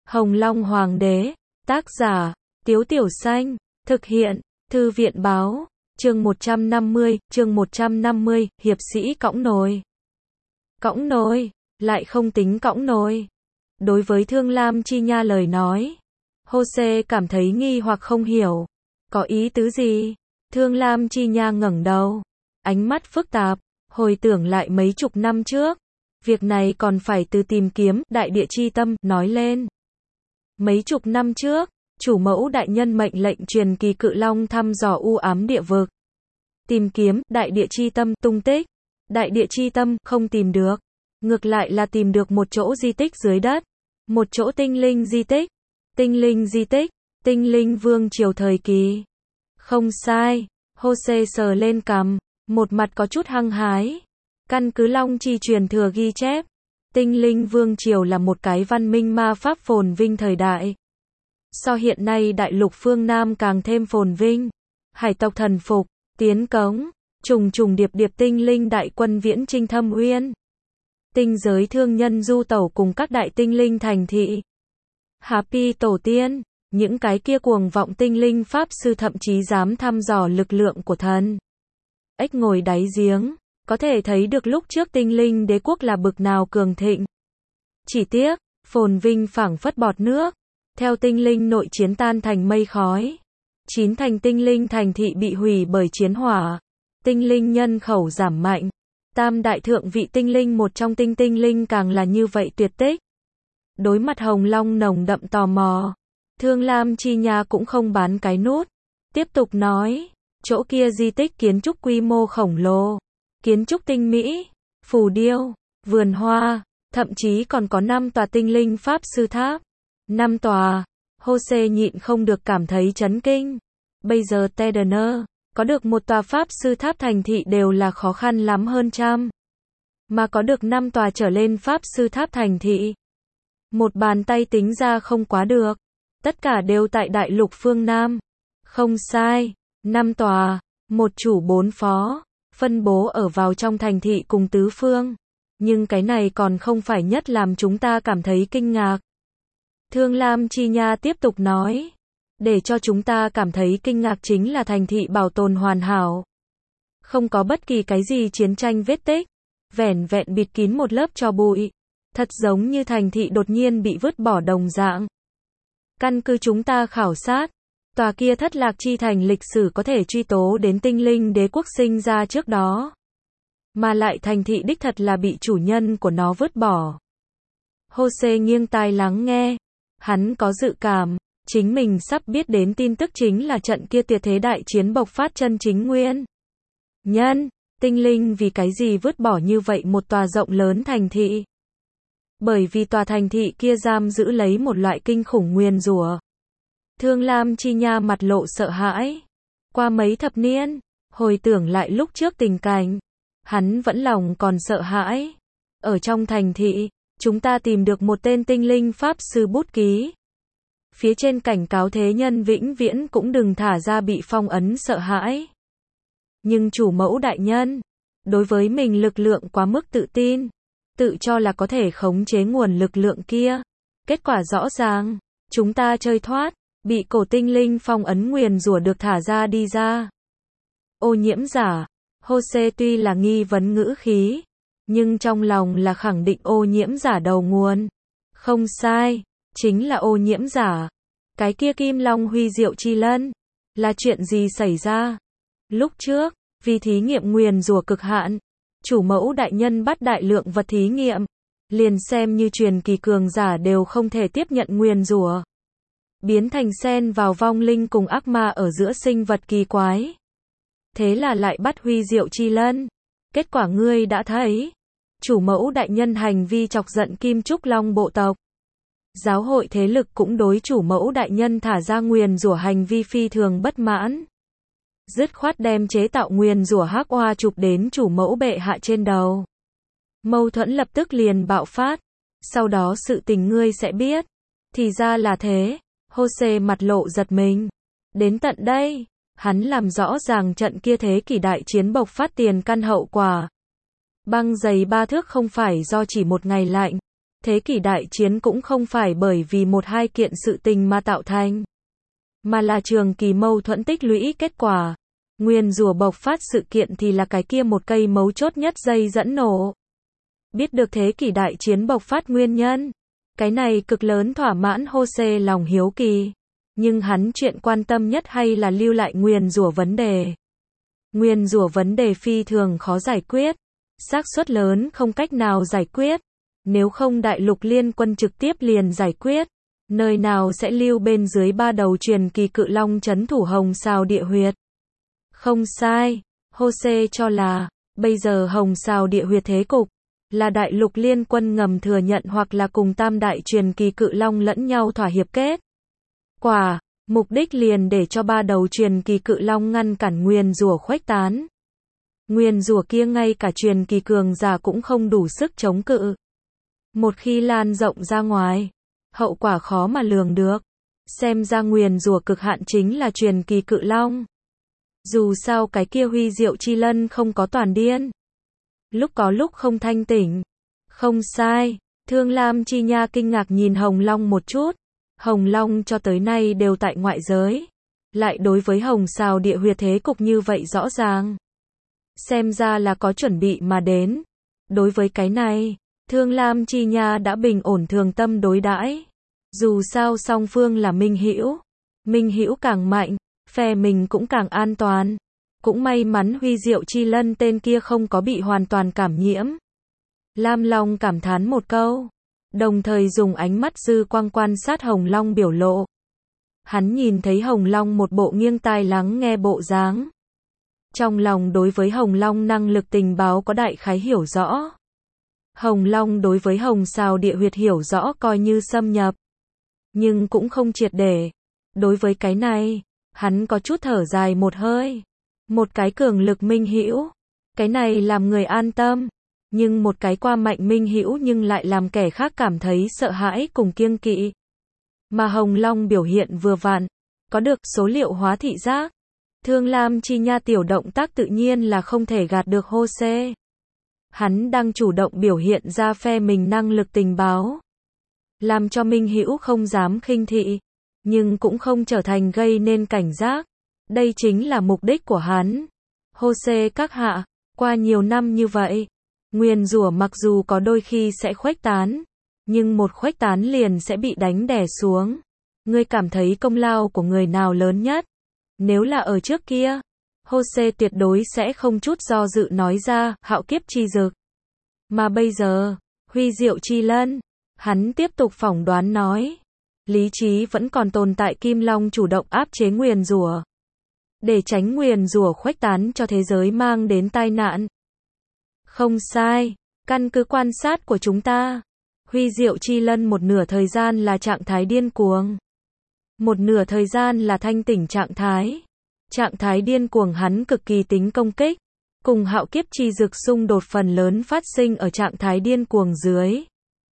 Hồng Long Hoàng đế, tác giả, Tiếu Tiểu Xanh, thực hiện, Thư viện báo, chương 150, hiệp sĩ cõng nồi. Cõng nồi, lại không tính cõng nồi. Đối với Thương Lam Chi Nha lời nói, Jose cảm thấy nghi hoặc không hiểu. Có ý tứ gì? Thương Lam Chi Nha ngẩng đầu, ánh mắt phức tạp, hồi tưởng lại mấy chục năm trước. Việc này còn phải từ tìm kiếm, đại địa chi tâm, nói lên. Mấy chục năm trước, chủ mẫu đại nhân mệnh lệnh truyền kỳ cự long thăm dò u ám địa vực. Tìm kiếm, đại địa chi tâm, tung tích. Đại địa chi tâm, không tìm được. Ngược lại là tìm được một chỗ di tích dưới đất. Một chỗ tinh linh di tích. Tinh linh di tích, tinh linh vương triều thời kỳ. Không sai, Jose sờ lên cằm, một mặt có chút hăng hái. Căn cứ Long Chi truyền thừa ghi chép, tinh linh vương triều là một cái văn minh ma pháp phồn vinh thời đại. So hiện nay đại lục phương Nam càng thêm phồn vinh. Hải tộc thần phục, tiến cống, trùng trùng điệp điệp tinh linh đại quân viễn chinh thâm uyên. Tinh giới thương nhân du tẩu cùng các đại tinh linh thành thị. Happy tổ tiên, những cái kia cuồng vọng tinh linh pháp sư thậm chí dám thăm dò lực lượng của thần. Ếch ngồi đáy giếng, có thể thấy được lúc trước tinh linh đế quốc là bực nào cường thịnh. Chỉ tiếc, phồn vinh phảng phất bọt nước, theo tinh linh nội chiến tan thành mây khói. 9 thành tinh linh thành thị bị hủy bởi chiến hỏa. Tinh linh nhân khẩu giảm mạnh. Tam đại thượng vị tinh linh một trong tinh linh càng là như vậy tuyệt tích. Đối mặt Hồng Long nồng đậm tò mò, Thương Lam Chi Nha cũng không bán cái nút. Tiếp tục nói, chỗ kia di tích kiến trúc quy mô khổng lồ, kiến trúc tinh mỹ, phù điêu, vườn hoa, thậm chí còn có 5 tòa tinh linh pháp sư tháp. 5 tòa, Jose nhịn không được cảm thấy chấn kinh. Bây giờ Tedener, có được một tòa pháp sư tháp thành thị đều là khó khăn lắm hơn trăm. Mà có được 5 tòa trở lên pháp sư tháp thành thị. Một bàn tay tính ra không quá được. Tất cả đều tại đại lục phương Nam. Không sai, 5 tòa, một chủ 4 phó, phân bố ở vào trong thành thị cùng tứ phương. Nhưng cái này còn không phải nhất làm chúng ta cảm thấy kinh ngạc. Thương Lam Chi Nha tiếp tục nói. Để cho chúng ta cảm thấy kinh ngạc chính là thành thị bảo tồn hoàn hảo. Không có bất kỳ cái gì chiến tranh vết tích. Vẻn vẹn bịt kín một lớp tro bụi. Thật giống như thành thị đột nhiên bị vứt bỏ đồng dạng. Căn cứ chúng ta khảo sát, tòa kia thất lạc chi thành lịch sử có thể truy tố đến tinh linh đế quốc sinh ra trước đó. Mà lại thành thị đích thật là bị chủ nhân của nó vứt bỏ. Jose nghiêng tai lắng nghe. Hắn có dự cảm, chính mình sắp biết đến tin tức chính là trận kia tuyệt thế đại chiến bộc phát chân chính nguyên. Nhân, tinh linh vì cái gì vứt bỏ như vậy một tòa rộng lớn thành thị? Bởi vì tòa thành thị kia giam giữ lấy một loại kinh khủng nguyền rủa. Thương Lam Chi Nha mặt lộ sợ hãi. Qua mấy thập niên, hồi tưởng lại lúc trước tình cảnh, hắn vẫn lòng còn sợ hãi. Ở trong thành thị, chúng ta tìm được một tên tinh linh pháp sư bút ký. Phía trên cảnh cáo thế nhân vĩnh viễn cũng đừng thả ra bị phong ấn sợ hãi. Nhưng chủ mẫu đại nhân, đối với mình lực lượng quá mức tự tin, tự cho là có thể khống chế nguồn lực lượng kia. Kết quả rõ ràng, chúng ta chơi thoát, bị cổ tinh linh phong ấn nguyền rủa được thả ra đi ra. Ô nhiễm giả, Jose tuy là nghi vấn ngữ khí, nhưng trong lòng là khẳng định ô nhiễm giả đầu nguồn. Không sai, chính là ô nhiễm giả. Cái kia Kim Long Huy Diệu Chi Lân, là chuyện gì xảy ra? Lúc trước, vì thí nghiệm nguyền rủa cực hạn, chủ mẫu đại nhân bắt đại lượng vật thí nghiệm, liền xem như truyền kỳ cường giả đều không thể tiếp nhận nguyền rủa. Biến thành xen vào vong linh cùng ác ma ở giữa sinh vật kỳ quái. Thế là lại bắt Huy Diệu Chi Lân. Kết quả ngươi đã thấy. Chủ mẫu đại nhân hành vi chọc giận Kim Trúc Long bộ tộc. Giáo hội thế lực cũng đối chủ mẫu đại nhân thả ra nguyền rủa hành vi phi thường bất mãn. Dứt khoát đem chế tạo nguyền rủa hắc oa chụp đến chủ mẫu bệ hạ trên đầu. Mâu thuẫn lập tức liền bạo phát. Sau đó sự tình ngươi sẽ biết. Thì ra là thế. Jose mặt lộ giật mình. Đến tận đây, hắn làm rõ ràng trận kia thế kỷ đại chiến bộc phát tiền căn hậu quả. Băng dày 3 thước không phải do chỉ một ngày lạnh, Thế kỷ đại chiến cũng không phải bởi vì một hai kiện sự tình mà tạo thành, mà là trường kỳ mâu thuẫn tích lũy kết quả. Nguyền rủa bộc phát sự kiện thì là cái kia một cây mấu chốt nhất dây dẫn nổ. Biết được thế kỷ đại chiến bộc phát nguyên nhân, cái này cực lớn thỏa mãn Jose lòng hiếu kỳ. Nhưng hắn chuyện quan tâm nhất hay là lưu lại nguyền rủa vấn đề. Nguyền rủa vấn đề phi thường khó giải quyết, xác suất lớn không cách nào giải quyết. Nếu không đại lục liên quân trực tiếp liền giải quyết, nơi nào sẽ lưu bên dưới ba đầu truyền kỳ cự long trấn thủ Hồng Sào địa huyệt. Không sai, Jose cho là, bây giờ Hồng Sào địa huyệt thế cục, là đại lục liên quân ngầm thừa nhận hoặc là cùng tam đại truyền kỳ cự long lẫn nhau thỏa hiệp kết quả, mục đích liền để cho ba đầu truyền kỳ cự long ngăn cản nguyền rủa khuếch tán. Nguyền rủa kia ngay cả truyền kỳ cường giả cũng không đủ sức chống cự. Một khi lan rộng ra ngoài, hậu quả khó mà lường được. Xem ra nguyền rủa cực hạn chính là truyền kỳ cự long. Dù sao cái kia huy diệu chi lân không có toàn điên, lúc có lúc không thanh tỉnh. Không sai, Thương Lam Chi Nha kinh ngạc nhìn Hồng Long một chút. Hồng Long cho tới nay đều tại ngoại giới, lại đối với Hồng Sào địa huyệt thế cục như vậy rõ ràng. Xem ra là có chuẩn bị mà đến. Đối với cái này, Thương Lam Chi Nha đã bình ổn thường tâm đối đãi. Dù sao song phương là minh hữu càng mạnh, phe mình cũng càng an toàn. Cũng may mắn huy diệu chi lân tên kia không có bị hoàn toàn cảm nhiễm. Lam Long cảm thán một câu, đồng thời dùng ánh mắt dư quang quan sát Hồng Long biểu lộ. Hắn nhìn thấy Hồng Long một bộ nghiêng tai lắng nghe bộ dáng. Trong lòng đối với Hồng Long năng lực tình báo có đại khái hiểu rõ. Hồng Long đối với Hồng Sào địa huyệt hiểu rõ coi như xâm nhập, nhưng cũng không triệt để. Đối với cái này, hắn có chút thở dài một hơi. Một cái cường lực minh hữu, cái này làm người an tâm, nhưng một cái qua mạnh minh hữu nhưng lại làm kẻ khác cảm thấy sợ hãi cùng kiêng kỵ. Mà Hồng Long biểu hiện vừa vặn, có được số liệu hóa thị giác. Thương Lam Chi Nha tiểu động tác tự nhiên là không thể gạt được Jose. Hắn đang chủ động biểu hiện ra phe mình năng lực tình báo, làm cho minh hữu không dám khinh thị, nhưng cũng không trở thành gây nên cảnh giác. Đây chính là mục đích của hắn. Jose các hạ, qua nhiều năm như vậy, nguyền rủa mặc dù có đôi khi sẽ khuếch tán, nhưng một khuếch tán liền sẽ bị đánh đè xuống. Ngươi cảm thấy công lao của người nào lớn nhất? Nếu là ở trước kia, Jose tuyệt đối sẽ không chút do dự nói ra, Hạo Kiếp Chi Dực. Mà bây giờ, huy diệu chi lân, hắn tiếp tục phỏng đoán nói, lý trí vẫn còn tồn tại. Kim Long chủ động áp chế nguyền rủa, để tránh nguyền rủa khuếch tán cho thế giới mang đến tai nạn. Không sai, căn cứ quan sát của chúng ta, huy diệu chi lân một nửa thời gian là trạng thái điên cuồng, một nửa thời gian là thanh tỉnh trạng thái. Trạng thái điên cuồng hắn cực kỳ tính công kích, cùng Hạo Kiếp Chi Dực xung đột phần lớn phát sinh ở trạng thái điên cuồng dưới.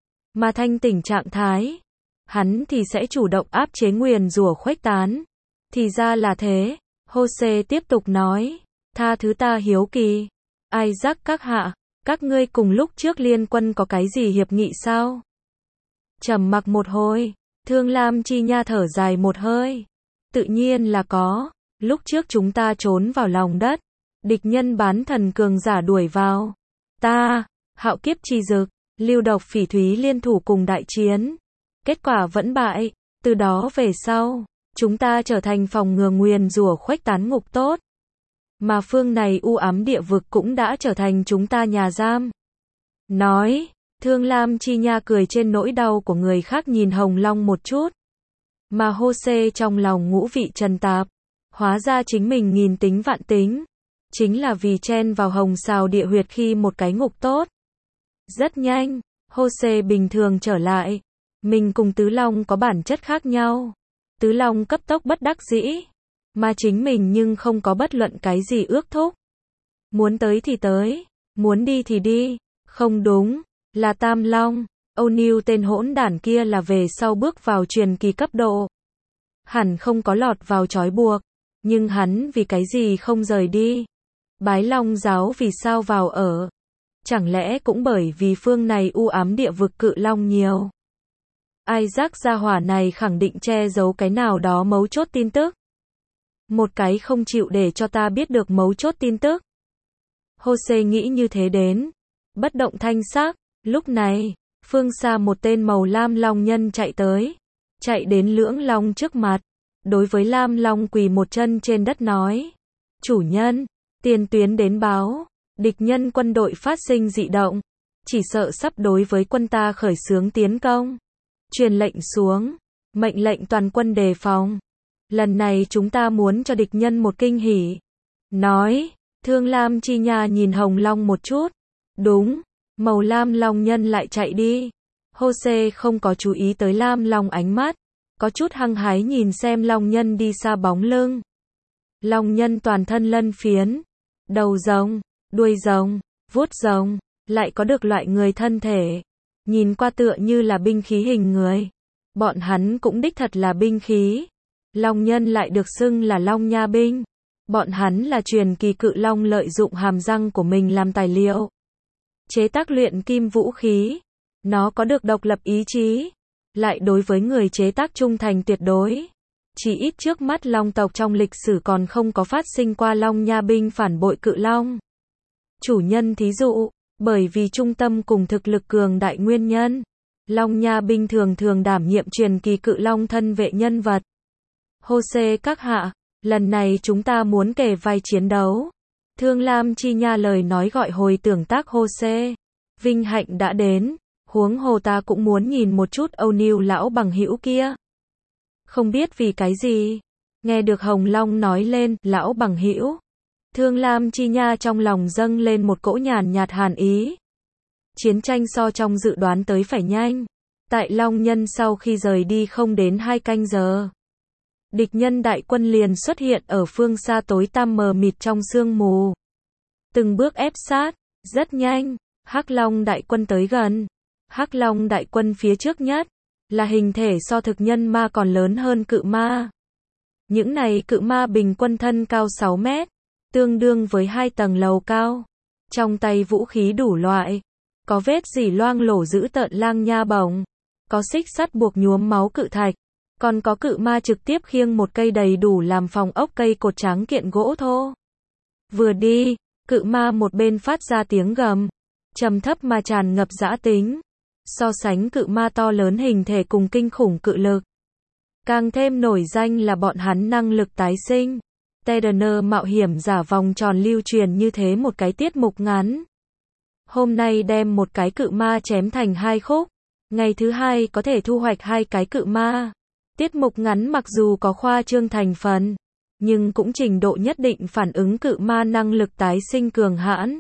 Mà thanh tỉnh trạng thái, hắn thì sẽ chủ động áp chế nguyền rủa khuếch tán. Thì ra là thế, Jose tiếp tục nói, tha thứ ta hiếu kỳ. Isaac các hạ, các ngươi cùng lúc trước liên quân có cái gì hiệp nghị sao? Trầm mặc một hồi, Thương Lam Chi Nha thở dài một hơi. Tự nhiên là có. Lúc trước chúng ta trốn vào lòng đất, địch nhân bán thần cường giả đuổi vào. Ta, Hạo Kiếp Chi Dực, Lưu Độc Phỉ Thúy liên thủ cùng đại chiến. Kết quả vẫn bại. Từ đó về sau, chúng ta trở thành phòng ngừa nguyền rủa khuếch tán ngục tốt. Mà phương này u ám địa vực cũng đã trở thành chúng ta nhà giam. Nói, Thương Lam Chi Nha cười trên nỗi đau của người khác nhìn Hồng Long một chút. Mà Jose trong lòng ngũ vị trần tạp. Hóa ra chính mình nghìn tính vạn tính, chính là vì chen vào Hồng Sào địa huyệt khi một cái ngục tốt. Rất nhanh, Jose bình thường trở lại. Mình cùng Tứ Long có bản chất khác nhau. Tứ Long cấp tốc bất đắc dĩ, mà chính mình nhưng không có bất luận cái gì ước thúc. Muốn tới thì tới, muốn đi thì đi. Không đúng, là Tam Long, O'Neil tên hỗn đản kia là về sau bước vào truyền kỳ cấp độ. Hẳn không có lọt vào trói buộc. Nhưng hắn vì cái gì không rời đi? Bái Long giáo vì sao vào ở? Chẳng lẽ cũng bởi vì phương này u ám địa vực cự long nhiều. Isaac gia hỏa này khẳng định che giấu cái nào đó mấu chốt tin tức. Một cái không chịu để cho ta biết được mấu chốt tin tức. Jose nghĩ như thế đến. Bất động thanh sắc, lúc này, phương xa một tên màu lam long nhân chạy tới. Chạy đến lưỡng long trước mặt. Đối với lam long quỳ một chân trên đất nói. Chủ nhân, tiền tuyến đến báo. Địch nhân quân đội phát sinh dị động. Chỉ sợ sắp đối với quân ta khởi xướng tiến công. Truyền lệnh xuống. Mệnh lệnh toàn quân đề phòng. Lần này chúng ta muốn cho địch nhân một kinh hỉ. Nói, Thương Lam Chi Nha nhìn Hồng Long một chút. Đúng, màu lam long nhân lại chạy đi. Jose không có chú ý tới lam long ánh mắt. Có chút hăng hái nhìn xem long nhân đi xa bóng lưng. Long nhân toàn thân lân phiến. Đầu rồng, đuôi rồng, vuốt rồng. Lại có được loại người thân thể. Nhìn qua tựa như là binh khí hình người. Bọn hắn cũng đích thật là binh khí. Long nhân lại được xưng là long nha binh. Bọn hắn là truyền kỳ cự long lợi dụng hàm răng của mình làm tài liệu. Chế tác luyện kim vũ khí. Nó có được độc lập ý chí. Lại đối với người chế tác trung thành tuyệt đối. Chỉ ít trước mắt long tộc trong lịch sử còn không có phát sinh qua long nha binh phản bội cự long. Chủ nhân thí dụ, bởi vì trung tâm cùng thực lực cường đại nguyên nhân. Long nha binh thường thường đảm nhiệm truyền kỳ cự long thân vệ nhân vật. Jose các hạ, lần này chúng ta muốn kề vai chiến đấu. Thương Lam Chi Nha lời nói gọi hồi tưởng tác Jose. Vinh hạnh đã đến, huống hồ ta cũng muốn nhìn một chút Âu Niu lão bằng hữu kia. Không biết vì cái gì, nghe được Hồng Long nói lên lão bằng hữu. Thương Lam Chi Nha trong lòng dâng lên một cỗ nhàn nhạt hàn ý. Chiến tranh so trong dự đoán tới phải nhanh. Tại Long Nhân sau khi rời đi không đến 2 canh giờ. Địch nhân đại quân liền xuất hiện ở phương xa tối tăm mờ mịt trong sương mù. Từng bước ép sát, rất nhanh, Hắc Long đại quân tới gần. Hắc Long đại quân phía trước nhất, là hình thể so thực nhân ma còn lớn hơn cự ma. Những này cự ma bình quân thân cao 6 mét, tương đương với 2 tầng lầu cao. Trong tay vũ khí đủ loại, có vết dỉ loang lổ dữ tợn lang nha bổng, có xích sắt buộc nhuốm máu cự thạch. Còn có cự ma trực tiếp khiêng một cây đầy đủ làm phòng ốc cây cột tráng kiện gỗ thô. Vừa đi, cự ma một bên phát ra tiếng gầm, trầm thấp mà tràn ngập dã tính. So sánh cự ma to lớn hình thể cùng kinh khủng cự lực. Càng thêm nổi danh là bọn hắn năng lực tái sinh. Tedener mạo hiểm giả vòng tròn lưu truyền như thế một cái tiết mục ngắn. Hôm nay đem một cái cự ma chém thành 2 khúc. Ngày thứ 2 có thể thu hoạch 2 cái cự ma. Tiết mục ngắn mặc dù có khoa trương thành phần, nhưng cũng trình độ nhất định phản ứng cự ma năng lực tái sinh cường hãn.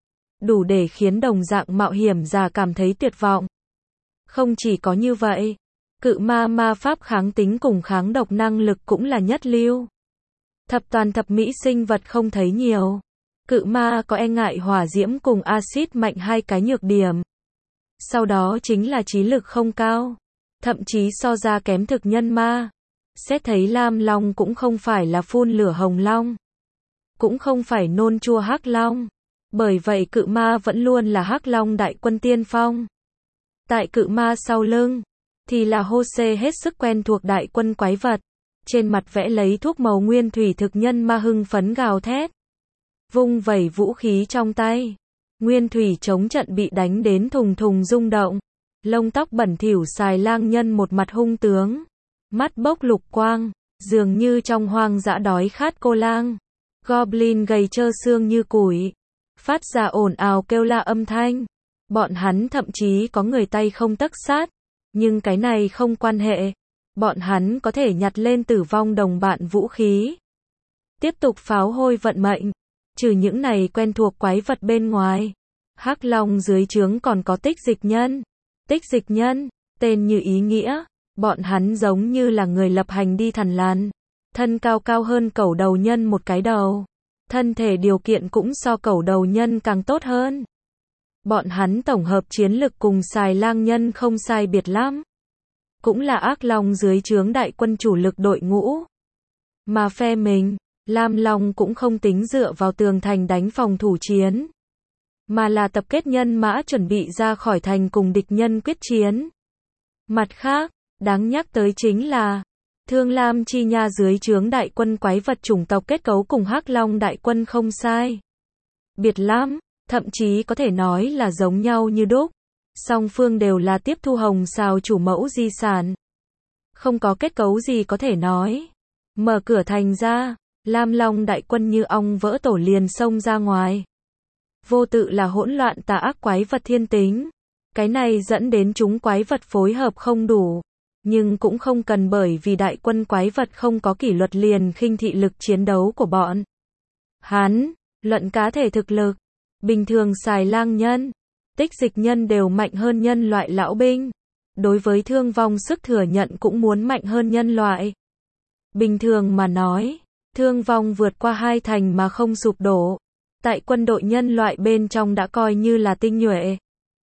Đủ để khiến đồng dạng mạo hiểm giả cảm thấy tuyệt vọng. Không chỉ có như vậy, cự ma ma pháp kháng tính cùng kháng độc năng lực cũng là nhất lưu. Thập toàn thập mỹ sinh vật không thấy nhiều. Cự ma có e ngại hỏa diễm cùng axit mạnh 2 cái nhược điểm. Sau đó chính là trí lực không cao. Thậm chí so ra kém thực nhân ma. Xét thấy lam long cũng không phải là phun lửa hồng long. Cũng không phải nôn chua hắc long. Bởi vậy cự ma vẫn luôn là hắc long đại quân tiên phong. Tại cự ma sau lưng, thì là Jose hết sức quen thuộc đại quân quái vật. Trên mặt vẽ lấy thuốc màu nguyên thủy thực nhân ma hưng phấn gào thét. Vung vẩy vũ khí trong tay. Nguyên thủy chống trận bị đánh đến thùng thùng rung động. Lông tóc bẩn thỉu xài lang nhân một mặt hung tướng. Mắt bốc lục quang, dường như trong hoang dã đói khát cô lang. Goblin gầy trơ xương như củi. Phát ra ồn ào kêu la âm thanh. Bọn hắn thậm chí có người tay không tấc sát. Nhưng cái này không quan hệ. Bọn hắn có thể nhặt lên tử vong đồng bạn vũ khí. Tiếp tục pháo hôi vận mệnh. Trừ những này quen thuộc quái vật bên ngoài. Hắc Long dưới trướng còn có tích dịch nhân. Tích dịch nhân, tên như ý nghĩa. Bọn hắn giống như là người lập hành đi thằn lằn. Thân cao cao hơn cẩu đầu nhân một cái đầu. Thân thể điều kiện cũng so cẩu đầu nhân càng tốt hơn. Bọn hắn tổng hợp chiến lực cùng xài lang nhân không sai biệt lắm. Cũng là ác long dưới trướng đại quân chủ lực đội ngũ. Mà phe mình, lam long cũng không tính dựa vào tường thành đánh phòng thủ chiến. mà là tập kết nhân mã chuẩn bị ra khỏi thành cùng địch nhân quyết chiến. Mặt khác, đáng nhắc tới chính là Thương Lam Chi Nha dưới trướng đại quân quái vật chủng tộc kết cấu cùng Hắc Long đại quân không sai biệt lắm, thậm chí có thể nói là giống nhau như đúc. Song phương đều là tiếp thu Hồng Sào chủ mẫu di sản. Không có kết cấu gì có thể nói. Mở cửa thành ra, Lam Long đại quân như ong vỡ tổ liền xông ra ngoài. Vô tự là hỗn loạn tà ác quái vật thiên tính. Cái này dẫn đến chúng quái vật phối hợp không đủ. Nhưng cũng không cần bởi vì đại quân quái vật không có kỷ luật liền khinh thị lực chiến đấu của bọn hắn. Luận cá thể thực lực, bình thường xài lang nhân, tích dịch nhân đều mạnh hơn nhân loại lão binh. Đối với thương vong sức thừa nhận cũng muốn mạnh hơn nhân loại. Bình thường mà nói, thương vong vượt qua 2 thành mà không sụp đổ. Tại quân đội nhân loại bên trong đã coi như là tinh nhuệ.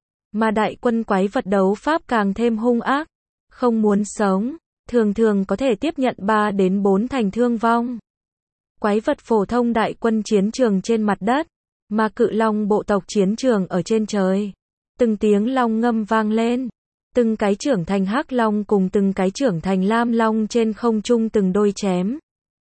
Mà đại quân quái vật đấu pháp càng thêm hung ác. Không muốn sống, thường thường có thể tiếp nhận 3 đến 4 thành thương vong. Quái vật phổ thông đại quân chiến trường trên mặt đất, mà cự long bộ tộc chiến trường ở trên trời. Từng tiếng long ngâm vang lên, từng cái trưởng thành hắc long cùng từng cái trưởng thành lam long trên không trung từng đôi chém.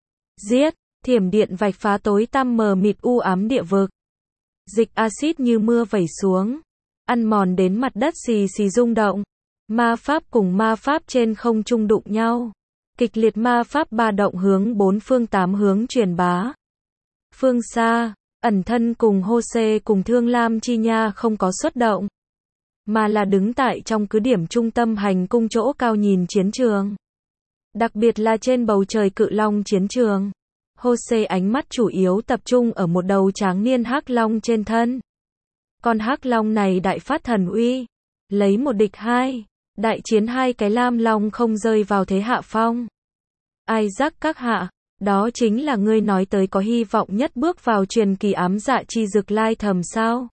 Giết, thiểm điện vạch phá tối tăm mờ mịt u ám địa vực. Dịch axit như mưa vẩy xuống, ăn mòn đến mặt đất xì xì rung động. Ma pháp cùng ma pháp trên không trung đụng nhau. Kịch liệt ma pháp ba động hướng 4 phương 8 hướng truyền bá. Phương xa, ẩn thân cùng Hô-xê cùng Thương Lam Chi Nha không có xuất động, mà là đứng tại trong cứ điểm trung tâm hành cung chỗ cao nhìn chiến trường. Đặc biệt là trên bầu trời cự long chiến trường. Hô-xê ánh mắt chủ yếu tập trung ở một đầu tráng niên hắc long trên thân. Con hắc long này đại phát thần uy, lấy một địch 2. Đại chiến 2 cái lam long không rơi vào thế hạ phong. Isaac các hạ, đó chính là ngươi nói tới có hy vọng nhất bước vào truyền kỳ ám dạ chi dực lai thầm sao?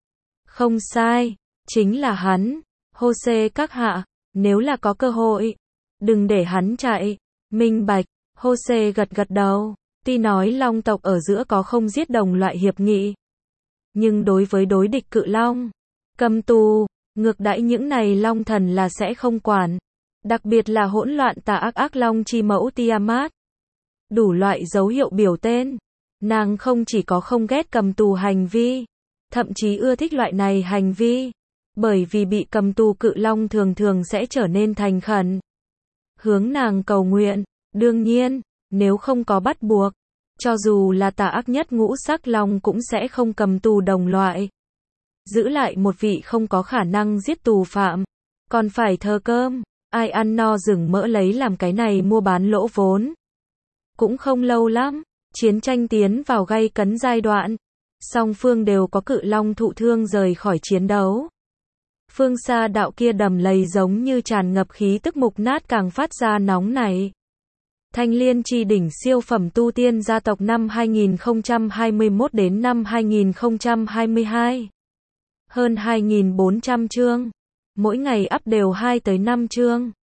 Không sai, chính là hắn. Hô-xê các hạ, nếu là có cơ hội, đừng để hắn chạy. Minh bạch, Hô-xê gật gật đầu. Tuy nói long tộc ở giữa có không giết đồng loại hiệp nghị, nhưng đối với đối địch cự long, cầm tù, ngược đãi những này long thần là sẽ không quản. Đặc biệt là hỗn loạn tà ác ác long chi mẫu Tiamat. Đủ loại dấu hiệu biểu tên. Nàng không chỉ có không ghét cầm tù hành vi, thậm chí ưa thích loại này hành vi. Bởi vì bị cầm tù cự long thường thường sẽ trở nên thành khẩn, hướng nàng cầu nguyện. Đương nhiên, nếu không có bắt buộc, cho dù là tà ác nhất ngũ sắc long cũng sẽ không cầm tù đồng loại. Giữ lại một vị không có khả năng giết tù phạm, còn phải thờ cơm. Ai ăn no rừng mỡ lấy làm cái này mua bán lỗ vốn. Cũng không lâu lắm, chiến tranh tiến vào gay cấn giai đoạn. Song phương đều có cự long thụ thương rời khỏi chiến đấu. Phương xa đạo kia đầm lầy giống như tràn ngập khí tức mục nát càng phát ra nóng nảy. Thanh Liên Chi đỉnh siêu phẩm tu tiên gia tộc năm 2021 đến năm 2022. Hơn 2.400 chương. Mỗi ngày up đều 2 tới 5 chương.